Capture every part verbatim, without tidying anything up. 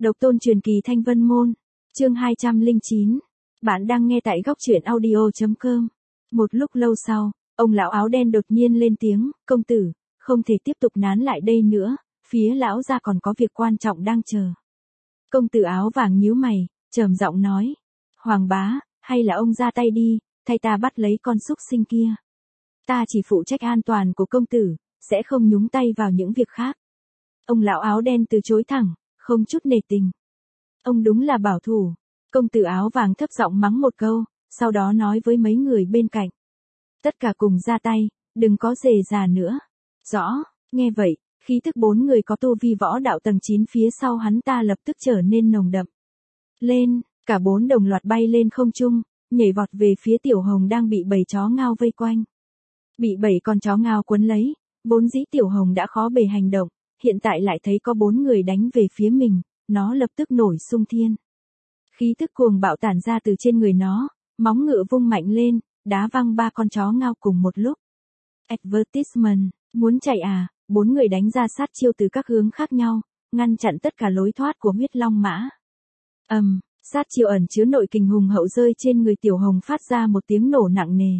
Độc tôn truyền kỳ Thanh Vân Môn, chương hai trăm lẻ chín. Bạn đang nghe tại góc truyện audio chấm com. Một lúc lâu sau, ông lão áo đen đột nhiên lên tiếng, công tử, không thể tiếp tục nán lại đây nữa, phía lão gia còn có việc quan trọng đang chờ. Công tử áo vàng nhíu mày, trầm giọng nói, Hoàng bá, hay là ông ra tay đi, thay ta bắt lấy con súc sinh kia. Ta chỉ phụ trách an toàn của công tử, sẽ không nhúng tay vào những việc khác. Ông lão áo đen từ chối thẳng, không chút nể tình. Ông đúng là bảo thủ. Công tử áo vàng thấp giọng mắng một câu, sau đó nói với mấy người bên cạnh. Tất cả cùng ra tay, đừng có rề rà nữa. Rõ, nghe vậy, khí tức bốn người có tu vi võ đạo tầng chín phía sau hắn ta lập tức trở nên nồng đậm. Lên, cả bốn đồng loạt bay lên không trung, nhảy vọt về phía Tiểu Hồng đang bị bầy chó ngao vây quanh. Bị bảy con chó ngao quấn lấy, vốn dĩ Tiểu Hồng đã khó bề hành động, hiện tại lại thấy có bốn người đánh về phía mình, nó lập tức nổi xung thiên. Khí tức cuồng bạo tản ra từ trên người nó, móng ngựa vung mạnh lên, đá văng ba con chó ngao cùng một lúc. Advertisement, muốn chạy à? Bốn người đánh ra sát chiêu từ các hướng khác nhau, ngăn chặn tất cả lối thoát của huyết long mã. Ầm, um, sát chiêu ẩn chứa nội kình hùng hậu rơi trên người Tiểu Hồng phát ra một tiếng nổ nặng nề.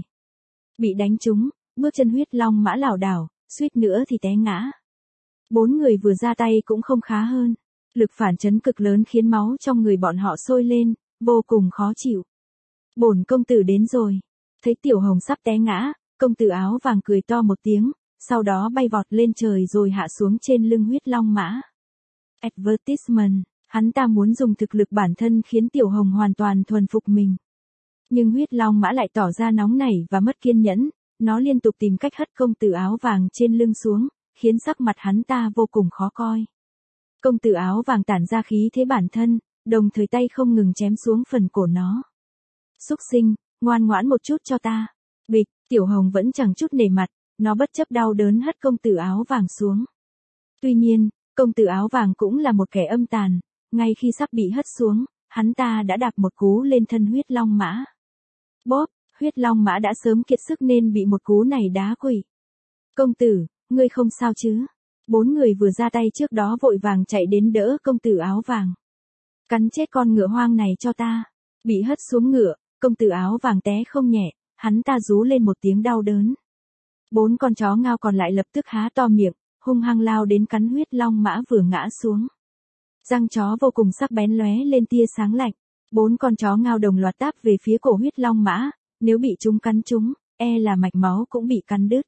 Bị đánh trúng, bước chân huyết long mã lảo đảo, suýt nữa thì té ngã. Bốn người vừa ra tay cũng không khá hơn. Lực phản chấn cực lớn khiến máu trong người bọn họ sôi lên, vô cùng khó chịu. Bổn công tử đến rồi. Thấy Tiểu Hồng sắp té ngã, công tử áo vàng cười to một tiếng, sau đó bay vọt lên trời rồi hạ xuống trên lưng huyết long mã. Advertisement, hắn ta muốn dùng thực lực bản thân khiến Tiểu Hồng hoàn toàn thuần phục mình. Nhưng huyết long mã lại tỏ ra nóng nảy và mất kiên nhẫn, nó liên tục tìm cách hất công tử áo vàng trên lưng xuống, khiến sắc mặt hắn ta vô cùng khó coi. Công tử áo vàng tản ra khí thế bản thân, đồng thời tay không ngừng chém xuống phần cổ nó. Súc sinh, ngoan ngoãn một chút cho ta. Bịch, Tiểu Hồng vẫn chẳng chút nể mặt, nó bất chấp đau đớn hất công tử áo vàng xuống. Tuy nhiên, công tử áo vàng cũng là một kẻ âm tàn, ngay khi sắp bị hất xuống, hắn ta đã đạp một cú lên thân huyết long mã. Bóp, huyết long mã đã sớm kiệt sức nên bị một cú này đá quỵ. Công tử, ngươi không sao chứ? Bốn người vừa ra tay trước đó vội vàng chạy đến đỡ công tử áo vàng. Cắn chết con ngựa hoang này cho ta. Bị hất xuống ngựa, công tử áo vàng té không nhẹ, hắn ta rú lên một tiếng đau đớn. Bốn con chó ngao còn lại lập tức há to miệng, hung hăng lao đến cắn huyết long mã vừa ngã xuống. Răng chó vô cùng sắc bén lóe lên tia sáng lạnh. Bốn con chó ngao đồng loạt táp về phía cổ huyết long mã, nếu bị chúng cắn chúng, e là mạch máu cũng bị cắn đứt.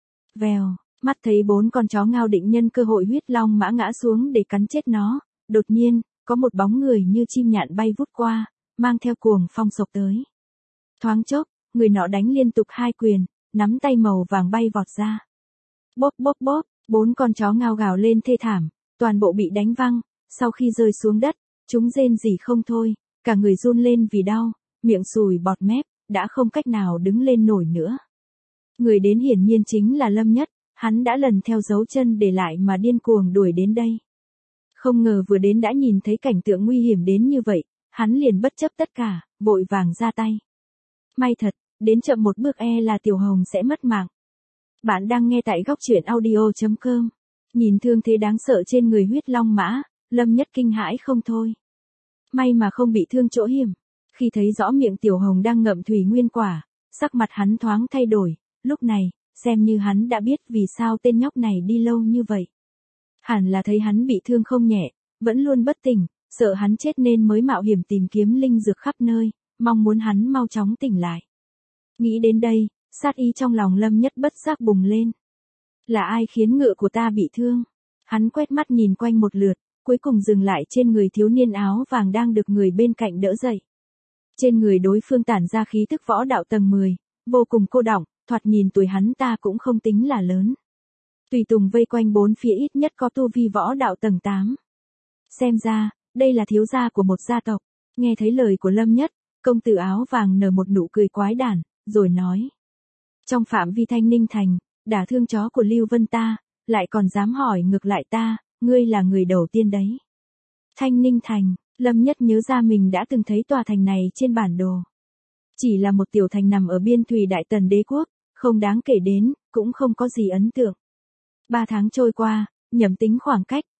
Vèo. Mắt thấy bốn con chó ngao định nhân cơ hội huyết long mã ngã xuống để cắn chết nó, đột nhiên, có một bóng người như chim nhạn bay vút qua, mang theo cuồng phong sộc tới. Thoáng chốc, người nọ đánh liên tục hai quyền, nắm tay màu vàng bay vọt ra. Bóp bóp bóp, bốn con chó ngao gào lên thê thảm, toàn bộ bị đánh văng, sau khi rơi xuống đất, chúng rên rỉ không thôi, cả người run lên vì đau, miệng sùi bọt mép, đã không cách nào đứng lên nổi nữa. Người đến hiển nhiên chính là Lâm Nhất. Hắn đã lần theo dấu chân để lại mà điên cuồng đuổi đến đây. Không ngờ vừa đến đã nhìn thấy cảnh tượng nguy hiểm đến như vậy, hắn liền bất chấp tất cả, vội vàng ra tay. May thật, đến chậm một bước e là Tiểu Hồng sẽ mất mạng. Bạn đang nghe tại góc truyện audio chấm com. Nhìn thương thế đáng sợ trên người huyết long mã, Lâm Nhất kinh hãi không thôi. May mà không bị thương chỗ hiểm. Khi thấy rõ miệng Tiểu Hồng đang ngậm thủy nguyên quả, sắc mặt hắn thoáng thay đổi, lúc này, xem như hắn đã biết vì sao tên nhóc này đi lâu như vậy. Hẳn là thấy hắn bị thương không nhẹ, vẫn luôn bất tỉnh, sợ hắn chết nên mới mạo hiểm tìm kiếm linh dược khắp nơi, mong muốn hắn mau chóng tỉnh lại. Nghĩ đến đây, sát ý trong lòng Lâm Nhất bất giác bùng lên. Là ai khiến ngựa của ta bị thương? Hắn quét mắt nhìn quanh một lượt, cuối cùng dừng lại trên người thiếu niên áo vàng đang được người bên cạnh đỡ dậy. Trên người đối phương tản ra khí tức võ đạo tầng mười, vô cùng cô đọng. Thoạt nhìn tuổi hắn ta cũng không tính là lớn. Tùy tùng vây quanh bốn phía ít nhất có tu vi võ đạo tầng tám. Xem ra, đây là thiếu gia của một gia tộc. Nghe thấy lời của Lâm Nhất, công tử áo vàng nở một nụ cười quái đản, rồi nói. Trong phạm vi Thanh Ninh Thành, đả thương chó của Lưu Vân ta, lại còn dám hỏi ngược lại ta, ngươi là người đầu tiên đấy. Thanh Ninh Thành, Lâm Nhất nhớ ra mình đã từng thấy tòa thành này trên bản đồ. Chỉ là một tiểu thành nằm ở biên thùy Đại Tần Đế Quốc. Không đáng kể đến, cũng không có gì ấn tượng. Ba tháng trôi qua, nhẩm tính khoảng cách,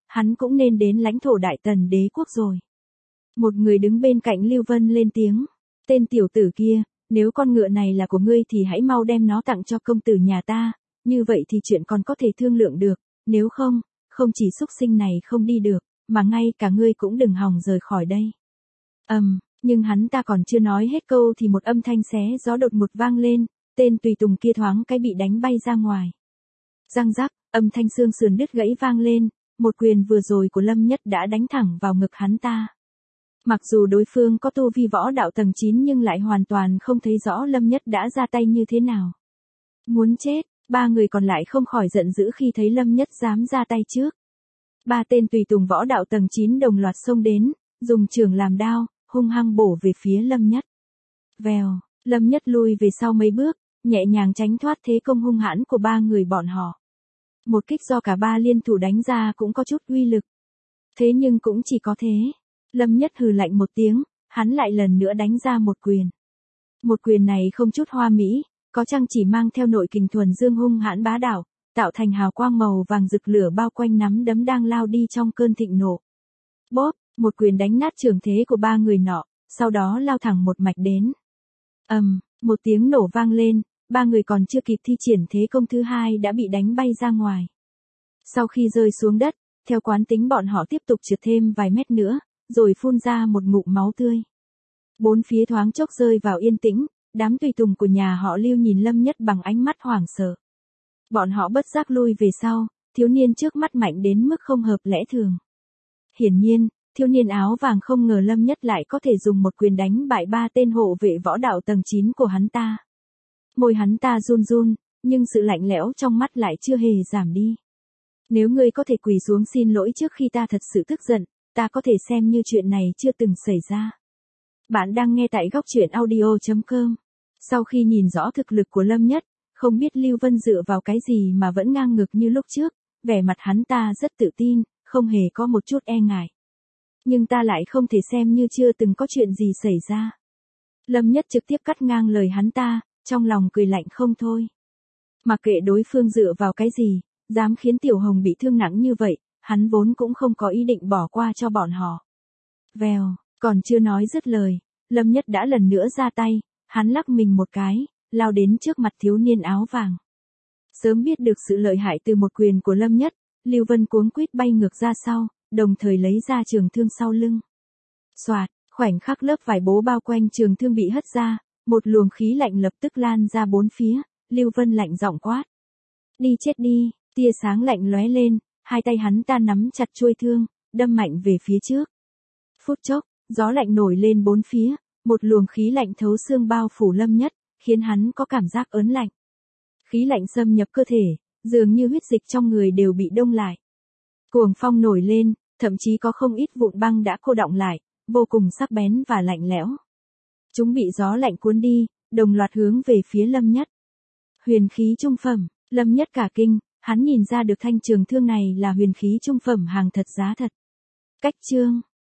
hắn cũng nên đến lãnh thổ Đại Tần đế quốc rồi. Một người đứng bên cạnh Lưu Vân lên tiếng, tên tiểu tử kia, nếu con ngựa này là của ngươi thì hãy mau đem nó tặng cho công tử nhà ta, như vậy thì chuyện còn có thể thương lượng được, nếu không, không chỉ súc sinh này không đi được, mà ngay cả ngươi cũng đừng hòng rời khỏi đây. Ầm, um, nhưng hắn ta còn chưa nói hết câu thì một âm thanh xé gió đột ngột vang lên, tên tùy tùng kia thoáng cái bị đánh bay ra ngoài. Răng rắc, âm thanh xương sườn đứt gãy vang lên, một quyền vừa rồi của Lâm Nhất đã đánh thẳng vào ngực hắn ta. Mặc dù đối phương có tu vi võ đạo tầng chín nhưng lại hoàn toàn không thấy rõ Lâm Nhất đã ra tay như thế nào. Muốn chết, ba người còn lại không khỏi giận dữ khi thấy Lâm Nhất dám ra tay trước. Ba tên tùy tùng võ đạo tầng chín đồng loạt xông đến, dùng chưởng làm đao, hung hăng bổ về phía Lâm Nhất. Vèo, Lâm Nhất lùi về sau mấy bước, nhẹ nhàng tránh thoát thế công hung hãn của ba người bọn họ. Một kích do cả ba liên thủ đánh ra cũng có chút uy lực. Thế nhưng cũng chỉ có thế. Lâm Nhất hừ lạnh một tiếng, hắn lại lần nữa đánh ra một quyền. Một quyền này không chút hoa mỹ, có chăng chỉ mang theo nội kình thuần dương hung hãn bá đạo, tạo thành hào quang màu vàng rực lửa bao quanh nắm đấm đang lao đi trong cơn thịnh nộ. Bóp, một quyền đánh nát trường thế của ba người nọ, sau đó lao thẳng một mạch đến. Ầm, um, một tiếng nổ vang lên, ba người còn chưa kịp thi triển thế công thứ hai đã bị đánh bay ra ngoài. Sau khi rơi xuống đất, theo quán tính bọn họ tiếp tục trượt thêm vài mét nữa, rồi phun ra một ngụm máu tươi. Bốn phía thoáng chốc rơi vào yên tĩnh, đám tùy tùng của nhà họ Lưu nhìn Lâm Nhất bằng ánh mắt hoảng sợ. Bọn họ bất giác lui về sau, thiếu niên trước mắt mạnh đến mức không hợp lẽ thường. Hiển nhiên, thiếu niên áo vàng không ngờ Lâm Nhất lại có thể dùng một quyền đánh bại ba tên hộ vệ võ đạo tầng chín của hắn ta. Môi hắn ta run run, nhưng sự lạnh lẽo trong mắt lại chưa hề giảm đi. Nếu ngươi có thể quỳ xuống xin lỗi trước khi ta thật sự tức giận, ta có thể xem như chuyện này chưa từng xảy ra. Bạn đang nghe tại góc truyện audio chấm com. Sau khi nhìn rõ thực lực của Lâm Nhất, không biết Lưu Vân dựa vào cái gì mà vẫn ngang ngược như lúc trước, vẻ mặt hắn ta rất tự tin, không hề có một chút e ngại. Nhưng ta lại không thể xem như chưa từng có chuyện gì xảy ra. Lâm Nhất trực tiếp cắt ngang lời hắn ta, trong lòng cười lạnh không thôi. Mặc kệ đối phương dựa vào cái gì, dám khiến Tiểu Hồng bị thương nặng như vậy, hắn vốn cũng không có ý định bỏ qua cho bọn họ. Vèo, còn chưa nói dứt lời, Lâm Nhất đã lần nữa ra tay, hắn lắc mình một cái, lao đến trước mặt thiếu niên áo vàng. Sớm biết được sự lợi hại từ một quyền của Lâm Nhất, Lưu Vân cuống quýt bay ngược ra sau, đồng thời lấy ra trường thương sau lưng. Soạt, khoảnh khắc lớp vải bố bao quanh trường thương bị hất ra, một luồng khí lạnh lập tức lan ra bốn phía, Lưu Vân lạnh giọng quát. Đi chết đi, tia sáng lạnh lóe lên, hai tay hắn ta nắm chặt chuôi thương, đâm mạnh về phía trước. Phút chốc, gió lạnh nổi lên bốn phía, một luồng khí lạnh thấu xương bao phủ Lâm Nhất, khiến hắn có cảm giác ớn lạnh. Khí lạnh xâm nhập cơ thể, dường như huyết dịch trong người đều bị đông lại. Cuồng phong nổi lên, thậm chí có không ít vụn băng đã cô đọng lại, vô cùng sắc bén và lạnh lẽo. Chúng bị gió lạnh cuốn đi, đồng loạt hướng về phía Lâm Nhất. Huyền khí trung phẩm, Lâm Nhất cả kinh, hắn nhìn ra được thanh trường thương này là huyền khí trung phẩm hàng thật giá thật. Cách chương